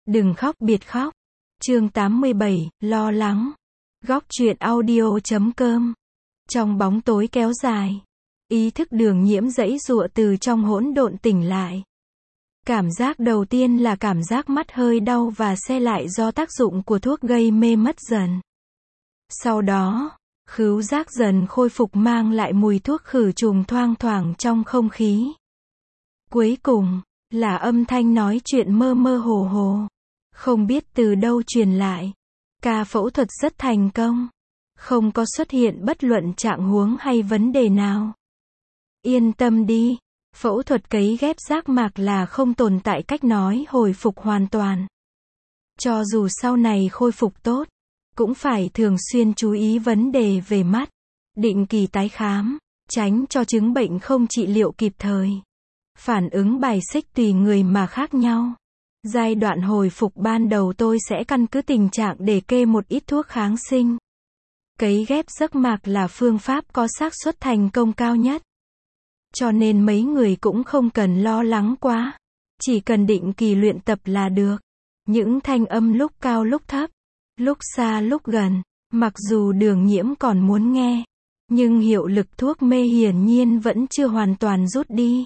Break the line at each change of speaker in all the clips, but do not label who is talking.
Đừng khóc biệt khóc. Chương 87, lo lắng. Góc truyện audio.com. Trong bóng tối kéo dài, ý thức Đường Nhiễm giãy giụa từ trong hỗn độn tỉnh lại. Cảm giác đầu tiên là cảm giác mắt hơi đau và se lại do tác dụng của thuốc gây mê mất dần. Sau đó, khứu giác dần khôi phục mang lại mùi thuốc khử trùng thoang thoảng trong không khí. Cuối cùng, là âm thanh nói chuyện mơ mơ hồ hồ. Không biết từ đâu truyền lại. Ca phẫu thuật rất thành công. Không có xuất hiện bất luận trạng huống hay vấn đề nào. Yên tâm đi. Phẫu thuật cấy ghép giác mạc là không tồn tại cách nói hồi phục hoàn toàn. Cho dù sau này khôi phục tốt, cũng phải thường xuyên chú ý vấn đề về mắt. Định kỳ tái khám, tránh cho chứng bệnh không trị liệu kịp thời. Phản ứng bài xích tùy người mà khác nhau. Giai đoạn hồi phục ban đầu tôi sẽ căn cứ tình trạng để kê một ít thuốc kháng sinh. Cấy ghép giác mạc là phương pháp có xác suất thành công cao nhất. Cho nên mấy người cũng không cần lo lắng quá. Chỉ cần định kỳ luyện tập là được. Những thanh âm lúc cao lúc thấp, lúc xa lúc gần, mặc dù Đường Nhiễm còn muốn nghe, nhưng hiệu lực thuốc mê hiển nhiên vẫn chưa hoàn toàn rút đi.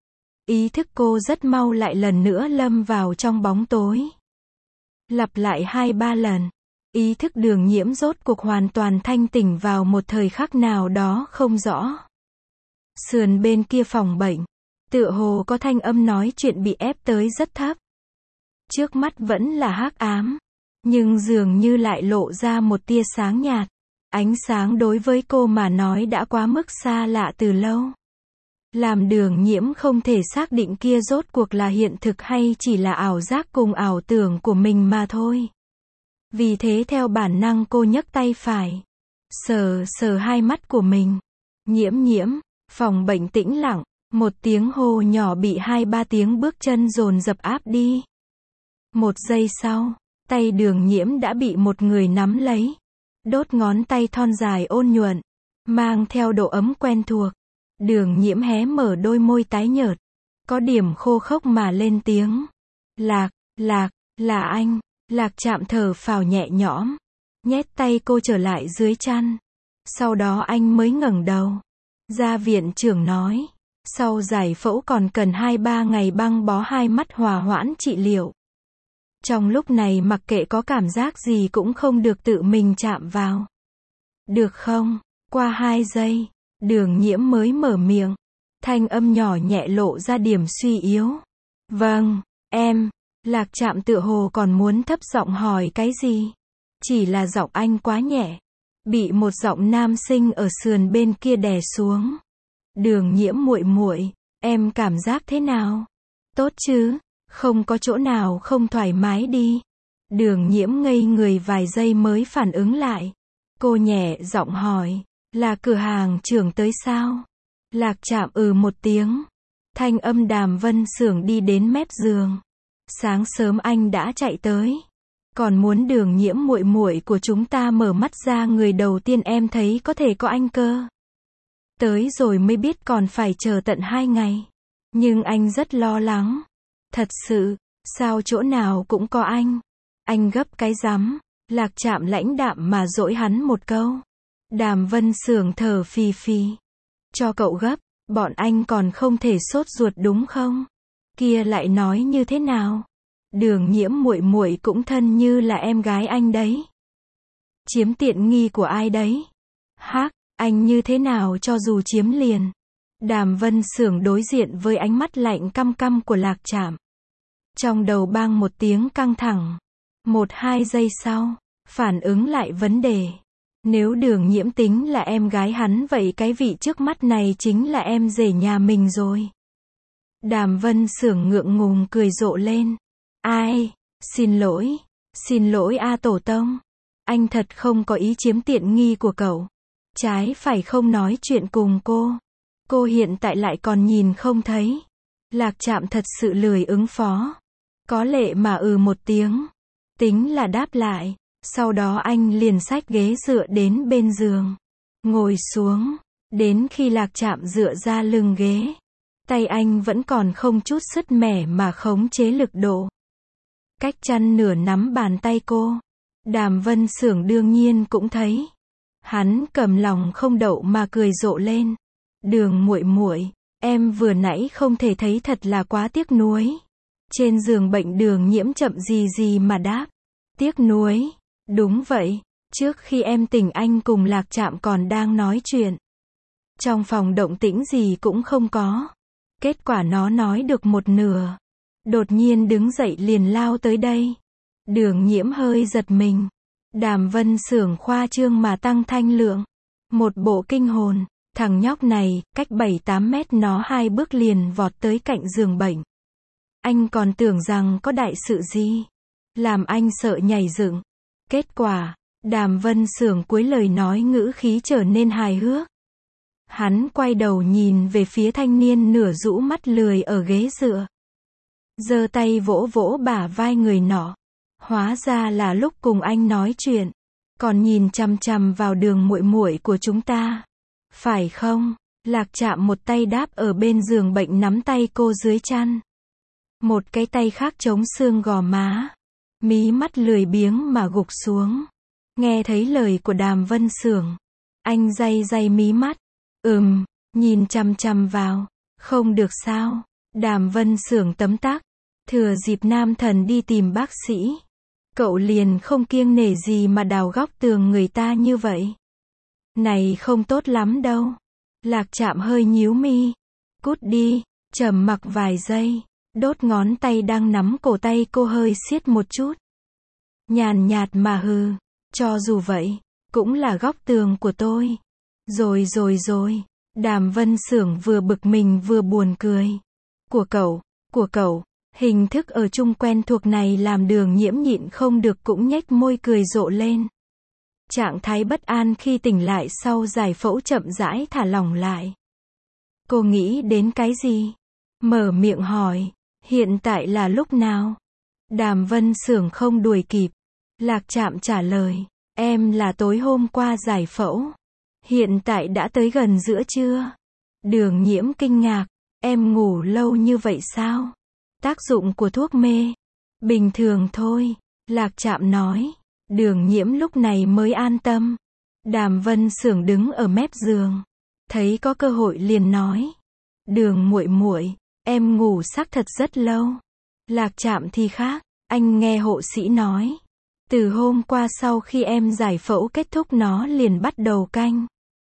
Ý thức cô rất mau lại lần nữa lâm vào trong bóng tối. Lặp lại 2-3 lần, ý thức Đường Nhiễm rốt cuộc hoàn toàn thanh tỉnh vào một thời khắc nào đó không rõ. Sườn bên kia phòng bệnh, tựa hồ có thanh âm nói chuyện bị ép tới rất thấp. Trước mắt vẫn là hắc ám, nhưng dường như lại lộ ra một tia sáng nhạt. Ánh sáng đối với cô mà nói đã quá mức xa lạ từ lâu. Làm Đường Nhiễm không thể xác định kia rốt cuộc là hiện thực hay chỉ là ảo giác cùng ảo tưởng của mình mà thôi. Vì thế theo bản năng cô nhấc tay phải, sờ sờ hai mắt của mình. Nhiễm nhiễm, phòng bệnh tĩnh lặng, một tiếng hô nhỏ bị 2-3 tiếng bước chân dồn dập áp đi. Một giây sau, tay Đường Nhiễm đã bị một người nắm lấy. Đốt ngón tay thon dài ôn nhuận, mang theo độ ấm quen thuộc. Đường Nhiễm hé mở đôi môi tái nhợt, có điểm khô khốc mà lên tiếng. Lạc, là anh. Lạc Trạm thở phào nhẹ nhõm, nhét tay cô trở lại dưới chăn. Sau đó anh mới ngẩng đầu. Gia viện trưởng nói, sau giải phẫu còn cần 2-3 ngày băng bó hai mắt hòa hoãn trị liệu. Trong lúc này mặc kệ có cảm giác gì cũng không được tự mình chạm vào. Được không? Qua 2 giây, Đường Nhiễm mới mở miệng. Thanh âm nhỏ nhẹ lộ ra điểm suy yếu. Vâng, em. Lạc Trạm tựa hồ còn muốn thấp giọng hỏi cái gì. Chỉ là giọng anh quá nhẹ, bị một giọng nam sinh ở sườn bên kia đè xuống. Đường Nhiễm muội muội, em cảm giác thế nào? Tốt chứ, không có chỗ nào không thoải mái đi. Đường Nhiễm ngây người vài giây mới phản ứng lại. Cô nhẹ giọng hỏi, là cửa hàng trưởng tới sao? Lạc Trạm một tiếng. Thanh âm Đàm Vân Xưởng đi đến mép giường. Sáng sớm anh đã chạy tới. Còn muốn Đường Nhiễm muội muội của chúng ta mở mắt ra, người đầu tiên em thấy có thể có anh cơ. Tới rồi mới biết còn phải chờ tận 2 ngày. Nhưng anh rất lo lắng. Thật sự, sao chỗ nào cũng có anh? Anh gấp cái rắm. Lạc Trạm lãnh đạm mà dỗi hắn một câu. Đàm Vân Xưởng thở phì phì. Cho cậu gấp, bọn anh còn không thể sốt ruột đúng không? Kia lại nói như thế nào? Đường Nhiễm muội muội cũng thân như là em gái anh đấy. Chiếm tiện nghi của ai đấy? Hắc, anh như thế nào cho dù chiếm liền? Đàm Vân Xưởng đối diện với ánh mắt lạnh căm căm của Lạc Trạm. Trong đầu bang một tiếng căng thẳng. 1-2 giây sau, phản ứng lại vấn đề. Nếu Đường Nhiễm tính là em gái hắn vậy cái vị trước mắt này chính là em rể nhà mình rồi. Đàm Vân Xưởng ngượng ngùng cười rộ lên. Ai, xin lỗi a tổ tông. Anh thật không có ý chiếm tiện nghi của cậu. Trái phải không nói chuyện cùng cô. Cô hiện tại lại còn nhìn không thấy. Lạc Trạm thật sự lười ứng phó. Có lệ mà một tiếng. Tính là đáp lại. Sau đó anh liền xách ghế dựa đến bên giường. Ngồi xuống. Đến khi Lạc Trạm dựa ra lưng ghế, tay anh vẫn còn không chút sứt mẻ mà khống chế lực độ. cách chăn nửa nắm bàn tay cô. Đàm Vân Xưởng đương nhiên cũng thấy. Hắn cầm lòng không đậu mà cười rộ lên. Đường muội muội, em vừa nãy không thể thấy thật là quá tiếc nuối. Trên giường bệnh Đường Nhiễm chậm gì gì mà đáp. Tiếc nuối, đúng vậy, trước khi em tỉnh anh cùng Lạc Trạm còn đang nói chuyện. Trong phòng động tĩnh gì cũng không có. Kết quả nó nói được một nửa. Đột nhiên đứng dậy liền lao tới đây. Đường Nhiễm hơi giật mình. Đàm Vân Xưởng khoa trương mà tăng thanh lượng. Một bộ kinh hồn. Thằng nhóc này, cách 7-8 mét nó 2 bước liền vọt tới cạnh giường bệnh. Anh còn tưởng rằng có đại sự gì. Làm anh sợ nhảy dựng. Kết quả, Đàm Vân Xưởng cuối lời nói ngữ khí trở nên hài hước. Hắn quay đầu nhìn về phía thanh niên nửa rũ mắt lười ở ghế dựa. Giơ tay vỗ vỗ bả vai người nọ. Hóa ra là lúc cùng anh nói chuyện. Còn nhìn chằm chằm vào Đường muội muội của chúng ta. Phải không? Lạc Trạm một tay đáp ở bên giường bệnh nắm tay cô dưới chăn. Một cái tay khác chống xương gò má. Mí mắt lười biếng mà gục xuống. Nghe thấy lời của Đàm Vân Xưởng. Anh day day mí mắt. Nhìn chằm chằm vào. Không được sao? Đàm Vân Xưởng tấm tắc. Thừa dịp nam thần đi tìm bác sĩ. Cậu liền không kiêng nể gì mà đào góc tường người ta như vậy. Này không tốt lắm đâu. Lạc Trạm hơi nhíu mi. Cút đi. Trầm mặc vài giây. Đốt ngón tay đang nắm cổ tay cô hơi siết một chút. Nhàn nhạt mà hừ. Cho dù vậy, cũng là góc tường của tôi. Rồi. Đàm Vân Xưởng vừa bực mình vừa buồn cười. Của cậu, hình thức ở chung quen thuộc này làm Đường Nhiễm nhịn không được cũng nhếch môi cười rộ lên. Trạng thái bất an khi tỉnh lại sau giải phẫu chậm rãi thả lỏng lại. Cô nghĩ đến cái gì? Mở miệng hỏi, hiện tại là lúc nào? Đàm Vân Xưởng không đuổi kịp. Lạc Trạm trả lời, em là tối hôm qua giải phẫu. Hiện tại đã tới gần giữa trưa. Đường Nhiễm kinh ngạc, em ngủ lâu như vậy sao? Tác dụng của thuốc mê. Bình thường thôi, Lạc Trạm nói. Đường Nhiễm lúc này mới an tâm. Đàm Vân Xưởng đứng ở mép giường. Thấy có cơ hội liền nói. Đường muội muội, em ngủ xác thật rất lâu. Lạc Trạm thì khác, anh nghe hộ sĩ nói. Từ hôm qua sau khi em giải phẫu kết thúc nó liền bắt đầu canh.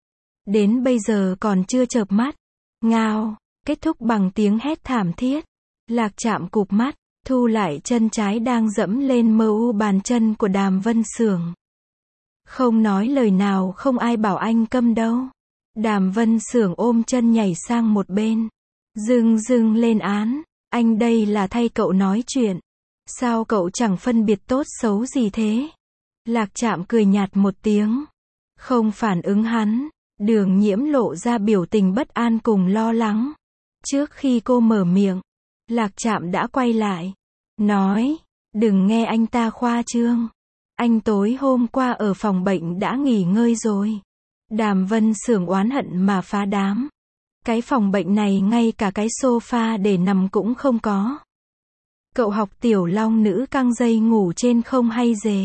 Đến bây giờ còn chưa chợp mắt. Ngao, kết thúc bằng tiếng hét thảm thiết. Lạc Trạm cụp mắt, thu lại chân trái đang dẫm lên mu bàn chân của Đàm Vân Xưởng. Không nói lời nào, không ai bảo anh câm đâu. Đàm Vân Xưởng ôm chân nhảy sang một bên. Dưng lên án, anh đây là thay cậu nói chuyện. Sao cậu chẳng phân biệt tốt xấu gì thế? Lạc Trạm cười nhạt một tiếng. Không phản ứng hắn. Đường Nhiễm lộ ra biểu tình bất an cùng lo lắng. Trước khi cô mở miệng, Lạc Trạm đã quay lại. Nói, đừng nghe anh ta khoa trương. Anh tối hôm qua ở phòng bệnh đã nghỉ ngơi rồi. Đàm Vân Xưởng oán hận mà phá đám. Cái phòng bệnh này ngay cả cái sofa để nằm cũng không có. Cậu học tiểu long nữ căng dây ngủ trên không hay dề?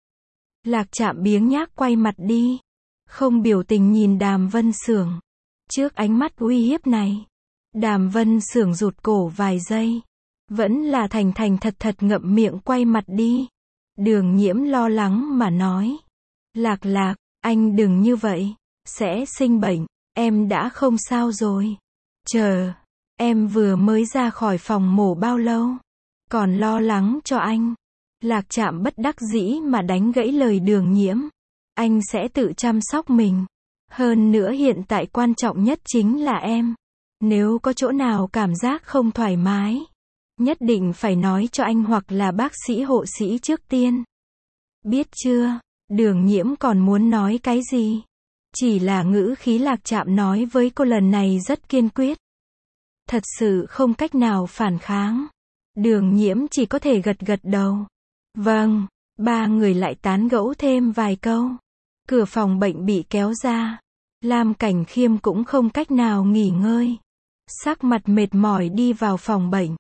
Lạc Trạm biếng nhác quay mặt đi. Không biểu tình nhìn Đàm Vân Xưởng. Trước ánh mắt uy hiếp này, Đàm Vân Xưởng rụt cổ vài giây. Vẫn là thành thật ngậm miệng quay mặt đi. Đường Nhiễm lo lắng mà nói. Lạc, anh đừng như vậy. Sẽ sinh bệnh. Em đã không sao rồi. Chờ. Em vừa mới ra khỏi phòng mổ bao lâu? Còn lo lắng cho anh. Lạc Trạm bất đắc dĩ mà đánh gãy lời Đường Nhiễm. Anh sẽ tự chăm sóc mình. Hơn nữa hiện tại quan trọng nhất chính là em. Nếu có chỗ nào cảm giác không thoải mái, nhất định phải nói cho anh hoặc là bác sĩ hộ sĩ trước tiên. Biết chưa? Đường Nhiễm còn muốn nói cái gì? Chỉ là ngữ khí Lạc Trạm nói với cô lần này rất kiên quyết. Thật sự không cách nào phản kháng. Đường Nhiễm chỉ có thể gật đầu. Vâng, ba người lại tán gẫu thêm vài câu. Cửa phòng bệnh bị kéo ra. Lam Cảnh Khiêm cũng không cách nào nghỉ ngơi. Sắc mặt mệt mỏi đi vào phòng bệnh.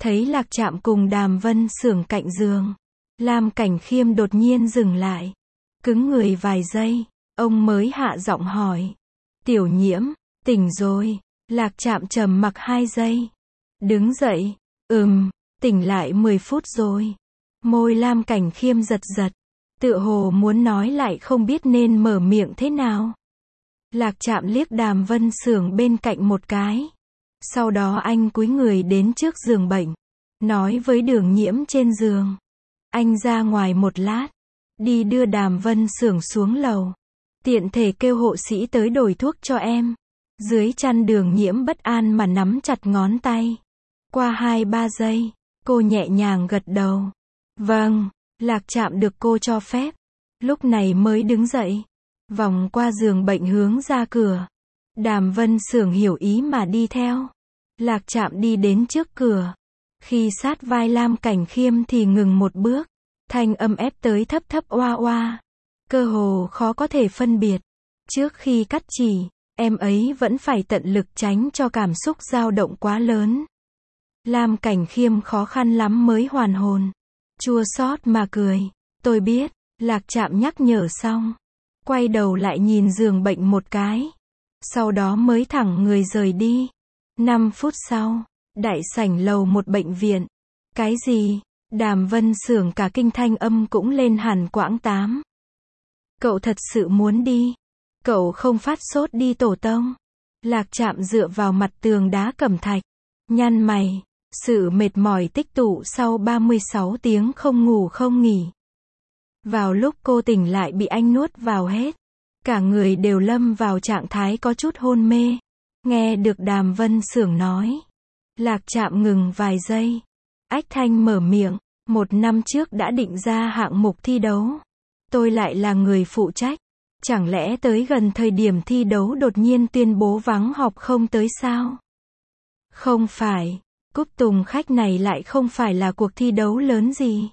Thấy Lạc Trạm cùng Đàm Vân Xưởng cạnh giường, Lam Cảnh Khiêm đột nhiên dừng lại, cứng người vài giây, ông mới hạ giọng hỏi. Tiểu Nhiễm, tỉnh rồi. Lạc Trạm trầm mặc 2 giây. Đứng dậy. Tỉnh lại 10 phút rồi. Môi Lam Cảnh Khiêm giật giật, tựa hồ muốn nói lại không biết nên mở miệng thế nào. Lạc Trạm liếc Đàm Vân Xưởng bên cạnh một cái. Sau đó anh cúi người đến trước giường bệnh, nói với Đường Nhiễm trên giường. Anh ra ngoài một lát, đi đưa Đàm Vân Xưởng xuống lầu. Tiện thể kêu hộ sĩ tới đổi thuốc cho em. Dưới chăn Đường Nhiễm bất an mà nắm chặt ngón tay. Qua 2-3 giây, cô nhẹ nhàng gật đầu. Vâng, Lạc Trạm được cô cho phép. Lúc này mới đứng dậy, vòng qua giường bệnh hướng ra cửa. Đàm Vân Xưởng hiểu ý mà đi theo. Lạc Trạm đi đến trước cửa. Khi sát vai Lam Cảnh Khiêm thì ngừng một bước. Thanh âm ép tới thấp thấp oa oa. Cơ hồ khó có thể phân biệt. Trước khi cắt chỉ, em ấy vẫn phải tận lực tránh cho cảm xúc dao động quá lớn. Lam Cảnh Khiêm khó khăn lắm mới hoàn hồn. Chua xót mà cười. Tôi biết. Lạc Trạm nhắc nhở xong, quay đầu lại nhìn giường bệnh một cái. Sau đó mới thẳng người rời đi. 5 phút sau, đại sảnh lầu một bệnh viện. Cái gì? Đàm Vân Xưởng cả kinh, thanh âm cũng lên hẳn quãng 8. Cậu thật sự muốn đi? Cậu không phát sốt đi tổ tông? Lạc Trạm dựa vào mặt tường đá cẩm thạch, nhăn mày. Sự mệt mỏi tích tụ sau 36 tiếng không ngủ không nghỉ. Vào lúc cô tỉnh lại bị anh nuốt vào hết. Cả người đều lâm vào trạng thái có chút hôn mê. Nghe được Đàm Vân Xưởng nói, Lạc Trạm ngừng vài giây. Ách thanh mở miệng. 1 năm trước đã định ra hạng mục thi đấu. Tôi lại là người phụ trách. Chẳng lẽ tới gần thời điểm thi đấu đột nhiên tuyên bố vắng họp không tới sao? Không phải. Cúp Tùng Khách này lại không phải là cuộc thi đấu lớn gì.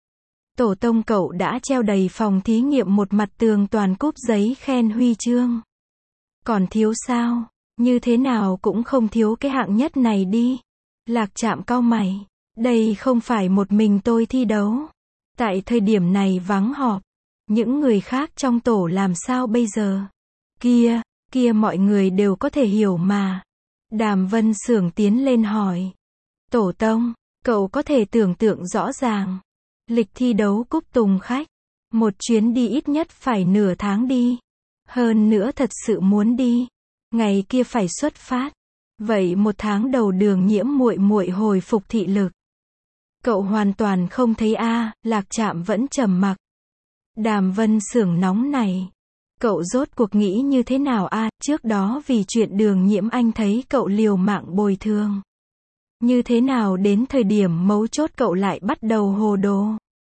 Tổ tông cậu đã treo đầy phòng thí nghiệm một mặt tường toàn cúp giấy khen huy chương. Còn thiếu sao? Như thế nào cũng không thiếu cái hạng nhất này đi. Lạc Trạm cau mày. Đây không phải một mình tôi thi đấu. Tại thời điểm này vắng họp. Những người khác trong tổ làm sao bây giờ? Kia mọi người đều có thể hiểu mà. Đàm Vân Xưởng tiến lên hỏi. Tổ tông, cậu có thể tưởng tượng rõ ràng. Lịch thi đấu Cúp Tùng Khách. Một chuyến đi ít nhất phải nửa tháng đi. Hơn nữa thật sự muốn đi. Ngày kia phải xuất phát. Vậy 1 tháng đầu Đường Nhiễm muội muội hồi phục thị lực. Cậu hoàn toàn không thấy Lạc Trạm vẫn trầm mặc. Đàm Vân Xưởng nóng này. Cậu rốt cuộc nghĩ như thế nào trước đó vì chuyện Đường Nhiễm anh thấy cậu liều mạng bồi thường. Như thế nào đến thời điểm mấu chốt cậu lại bắt đầu hồ đồ?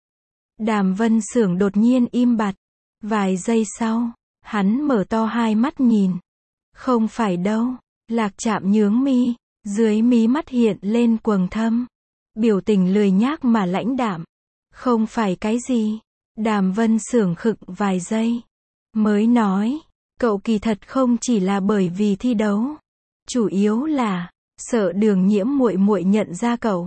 Đàm Vân Xưởng đột nhiên im bặt. Vài giây sau, hắn mở to hai mắt nhìn. Không phải đâu. Lạc Trạm nhướng mi, dưới mí mắt hiện lên quầng thâm. Biểu tình lười nhác mà lãnh đạm. Không phải cái gì? Đàm Vân Xưởng khựng vài giây, mới nói, cậu kỳ thật không chỉ là bởi vì thi đấu. Chủ yếu là, sợ Đường Nhiễm muội muội nhận ra cậu.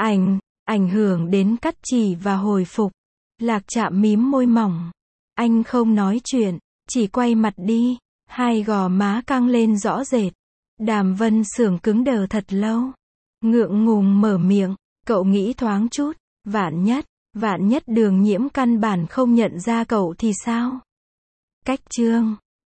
Ảnh hưởng đến cắt chỉ và hồi phục. Lạc Trạm mím môi mỏng. Anh không nói chuyện, chỉ quay mặt đi. Hai gò má căng lên rõ rệt. Đàm Vân Xưởng cứng đờ thật lâu. Ngượng ngùng mở miệng, cậu nghĩ thoáng chút, vạn nhất Đường Nhiễm căn bản không nhận ra cậu thì sao? Cách chương